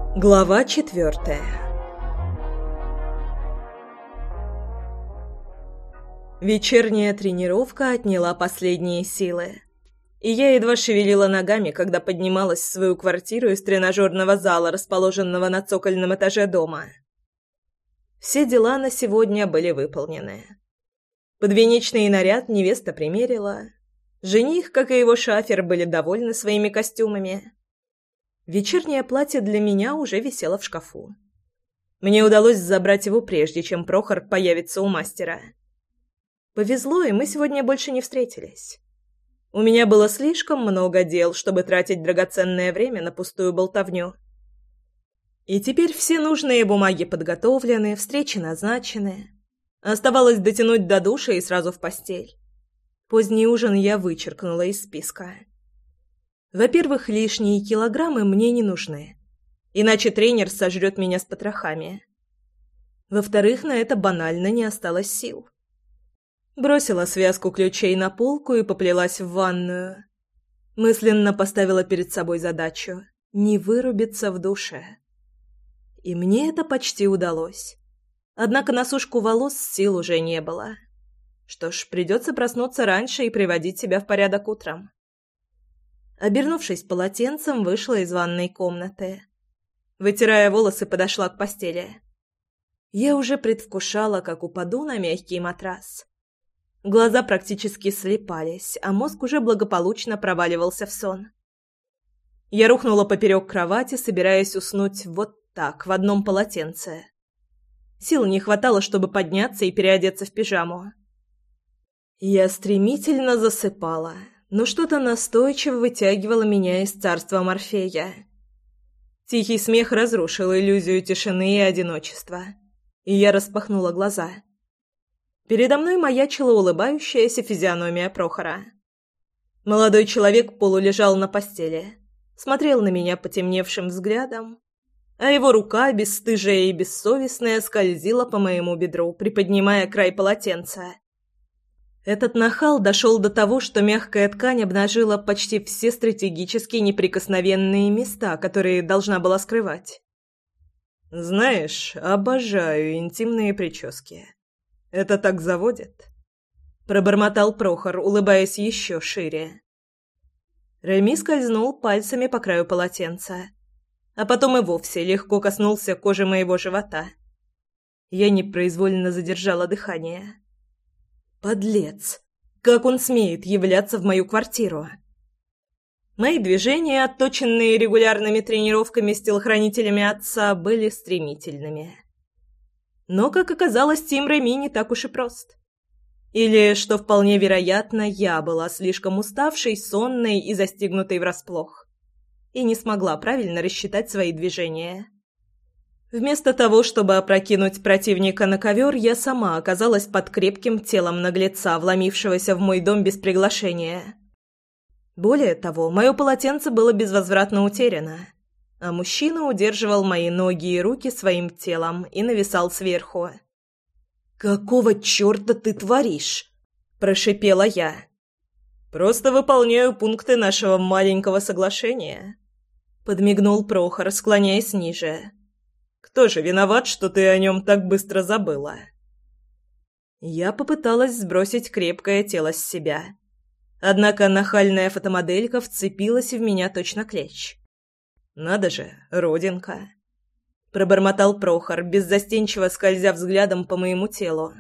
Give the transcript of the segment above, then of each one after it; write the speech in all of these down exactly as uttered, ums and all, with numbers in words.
Глава четвертая. Вечерняя тренировка отняла последние силы, и я едва шевелила ногами, когда поднималась в свою квартиру из тренажерного зала, расположенного на цокольном этаже дома. Все дела на сегодня были выполнены. Подвенечный наряд невеста примерила. Жених, как и его шафер, были довольны своими костюмами. Вечернее платье для меня уже висело в шкафу. Мне удалось забрать его прежде, чем Прохор появится у мастера. Повезло, и мы сегодня больше не встретились. У меня было слишком много дел, чтобы тратить драгоценное время на пустую болтовню. И теперь все нужные бумаги подготовлены, встречи назначены. Оставалось дотянуть до душа и сразу в постель. Поздний ужин я вычеркнула из списка. Во-первых, лишние килограммы мне не нужны, иначе тренер сожрет меня с потрохами. Во-вторых, на это банально не осталось сил. Бросила связку ключей на полку и поплелась в ванную. Мысленно поставила перед собой задачу – не вырубиться в душе. И мне это почти удалось. Однако на сушку волос сил уже не было. Что ж, придется проснуться раньше и приводить себя в порядок утром. Обернувшись полотенцем, вышла из ванной комнаты. Вытирая волосы, подошла к постели. Я уже предвкушала, как упаду на мягкий матрас. Глаза практически слипались, а мозг уже благополучно проваливался в сон. Я рухнула поперек кровати, собираясь уснуть вот так, в одном полотенце. Сил не хватало, чтобы подняться и переодеться в пижаму. Я стремительно засыпала, но что-то настойчиво вытягивало меня из царства Морфея. Тихий смех разрушил иллюзию тишины и одиночества, и я распахнула глаза. Передо мной маячила улыбающаяся физиономия Прохора. Молодой человек полулежал на постели, смотрел на меня потемневшим взглядом, а его рука, бесстыжая и бессовестная, скользила по моему бедру, приподнимая край полотенца. Этот нахал дошел до того, что мягкая ткань обнажила почти все стратегически неприкосновенные места, которые должна была скрывать. «Знаешь, обожаю интимные прически. Это так заводит», — пробормотал Прохор, улыбаясь еще шире. Реми скользнул пальцами по краю полотенца, а потом и вовсе легко коснулся кожи моего живота. Я непроизвольно задержала дыхание. Подлец! Как он смеет являться в мою квартиру? Мои движения, отточенные регулярными тренировками с телохранителями отца, были стремительными. Но, как оказалось, Тим Реми не так уж и прост. Или, что вполне вероятно, я была слишком уставшей, сонной и застигнутой врасплох, и не смогла правильно рассчитать свои движения. Вместо того, чтобы опрокинуть противника на ковер, я сама оказалась под крепким телом наглеца, вломившегося в мой дом без приглашения. Более того, мое полотенце было безвозвратно утеряно, а мужчина удерживал мои ноги и руки своим телом и нависал сверху. «Какого черта ты творишь?» – прошипела я. «Просто выполняю пункты нашего маленького соглашения», – подмигнул Прохор, склоняясь ниже. «Кто же виноват, что ты о нем так быстро забыла?» Я попыталась сбросить крепкое тело с себя. Однако нахальная фотомоделька вцепилась в меня точно клещ. «Надо же, родинка!» — пробормотал Прохор, беззастенчиво скользя взглядом по моему телу.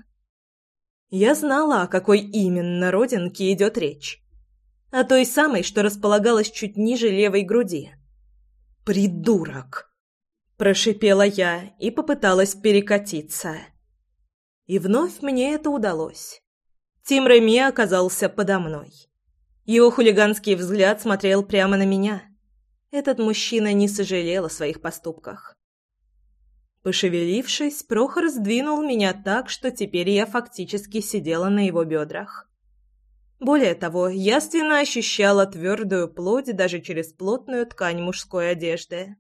Я знала, о какой именно родинке идет речь. О той самой, что располагалась чуть ниже левой груди. «Придурок!» Прошипела я и попыталась перекатиться. И вновь мне это удалось. Тим Реми оказался подо мной. Его хулиганский взгляд смотрел прямо на меня. Этот мужчина не сожалел о своих поступках. Пошевелившись, Прохор сдвинул меня так, что теперь я фактически сидела на его бедрах. Более того, явственно ощущала твердую плоть даже через плотную ткань мужской одежды.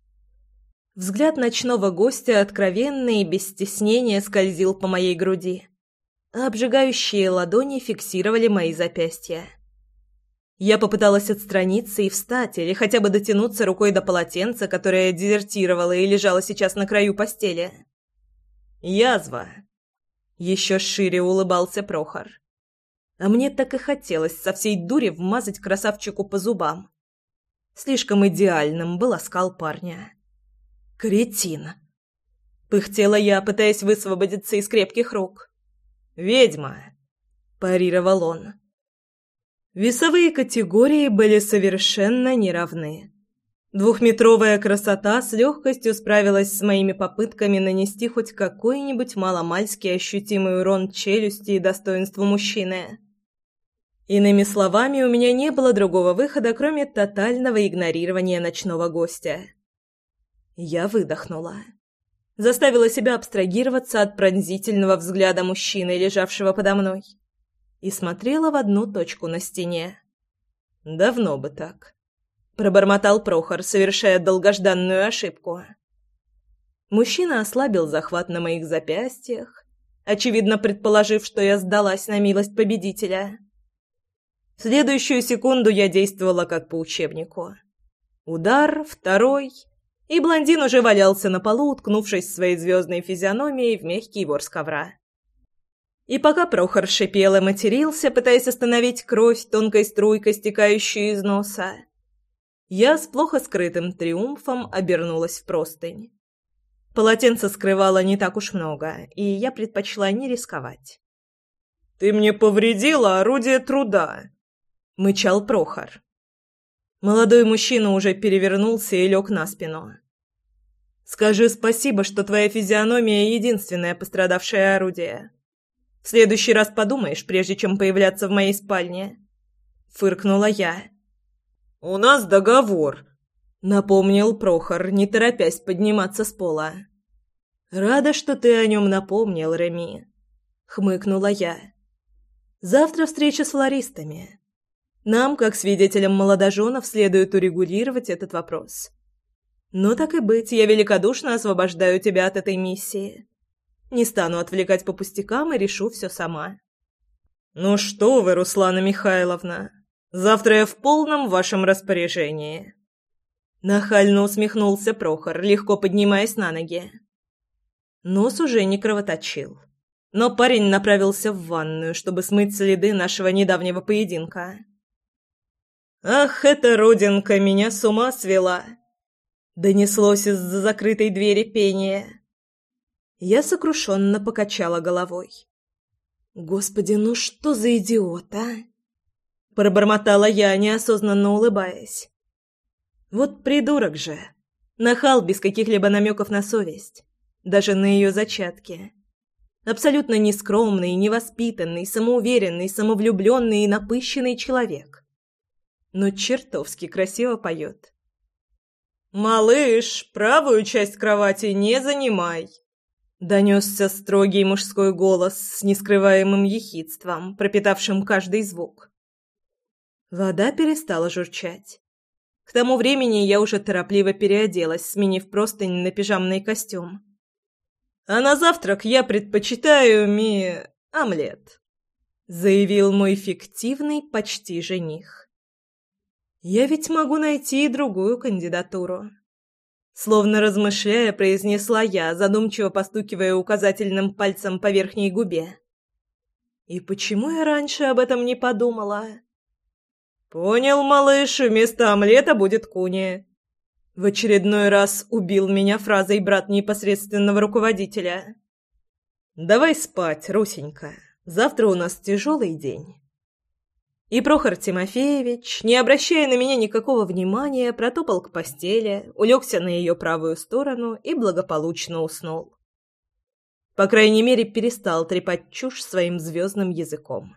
Взгляд ночного гостя откровенно и без стеснения скользил по моей груди, а обжигающие ладони фиксировали мои запястья. Я попыталась отстраниться и встать, или хотя бы дотянуться рукой до полотенца, которое дезертировало и лежало сейчас на краю постели. «Язва!» — еще шире улыбался Прохор. А мне так и хотелось со всей дури вмазать красавчику по зубам. Слишком идеальным был оскал парня. «Кретин!» — пыхтела я, пытаясь высвободиться из крепких рук. «Ведьма!» — парировал он. Весовые категории были совершенно неравны. Двухметровая красота с легкостью справилась с моими попытками нанести хоть какой-нибудь маломальски ощутимый урон челюсти и достоинству мужчины. Иными словами, у меня не было другого выхода, кроме тотального игнорирования ночного гостя. Я выдохнула. Заставила себя абстрагироваться от пронзительного взгляда мужчины, лежавшего подо мной, и смотрела в одну точку на стене. «Давно бы так», — пробормотал Прохор, совершая долгожданную ошибку. Мужчина ослабил захват на моих запястьях, очевидно предположив, что я сдалась на милость победителя. В следующую секунду я действовала как по учебнику. Удар, второй, и блондин уже валялся на полу, уткнувшись своей звездной физиономией в мягкий ворс ковра. И пока Прохор шипел и матерился, пытаясь остановить кровь, тонкой струйкой, стекающую из носа, я с плохо скрытым триумфом обернулась в простынь. Полотенце скрывало не так уж много, и я предпочла не рисковать. «Ты мне повредила орудие труда!» — мычал Прохор. Молодой мужчина уже перевернулся и лег на спину. «Скажи спасибо, что твоя физиономия — единственное пострадавшее орудие. В следующий раз подумаешь, прежде чем появляться в моей спальне», — фыркнула я. «У нас договор», — напомнил Прохор, не торопясь подниматься с пола. «Рада, что ты о нем напомнил, Реми», — хмыкнула я. «Завтра встреча с флористами. Нам, как свидетелям молодоженов, следует урегулировать этот вопрос. Но так и быть, я великодушно освобождаю тебя от этой миссии. Не стану отвлекать по пустякам и решу все сама». «Ну что вы, Руслана Михайловна, завтра я в полном вашем распоряжении». Нахально усмехнулся Прохор, легко поднимаясь на ноги. Нос уже не кровоточил, но парень направился в ванную, чтобы смыть следы нашего недавнего поединка. «Ах, эта родинка меня с ума свела!» Донеслось из-за закрытой двери пение. Я сокрушенно покачала головой. «Господи, ну что за идиот, а?» Пробормотала я, неосознанно улыбаясь. Вот придурок же. Нахал без каких-либо намеков на совесть. Даже на ее зачатки. Абсолютно нескромный, невоспитанный, самоуверенный, самовлюбленный и напыщенный человек. Но чертовски красиво поет. «Малыш, правую часть кровати не занимай!» Донесся строгий мужской голос с нескрываемым ехидством, пропитавшим каждый звук. Вода перестала журчать. К тому времени я уже торопливо переоделась, сменив простынь на пижамный костюм. «А на завтрак я предпочитаю ми... омлет», — заявил мой фиктивный почти жених. «Я ведь могу найти и другую кандидатуру». Словно размышляя, произнесла я, задумчиво постукивая указательным пальцем по верхней губе. «И почему я раньше об этом не подумала?» «Понял, малыш, вместо омлета будет куни». В очередной раз убил меня фразой брат непосредственного руководителя. «Давай спать, Русенька. Завтра у нас тяжелый день». И Прохор Тимофеевич, не обращая на меня никакого внимания, протопал к постели, улегся на ее правую сторону и благополучно уснул. По крайней мере, перестал трепать чушь своим звездным языком.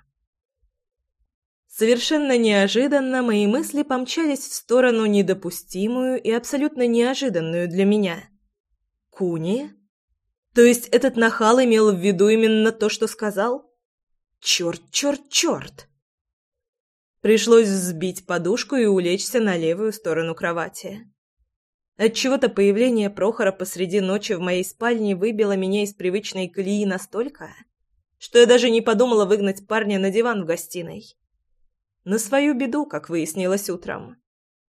Совершенно неожиданно мои мысли помчались в сторону недопустимую и абсолютно неожиданную для меня. Куни? То есть этот нахал имел в виду именно то, что сказал? Черт, черт, черт! Пришлось взбить подушку и улечься на левую сторону кровати. Отчего-то появление Прохора посреди ночи в моей спальне выбило меня из привычной колеи настолько, что я даже не подумала выгнать парня на диван в гостиной. На свою беду, как выяснилось утром.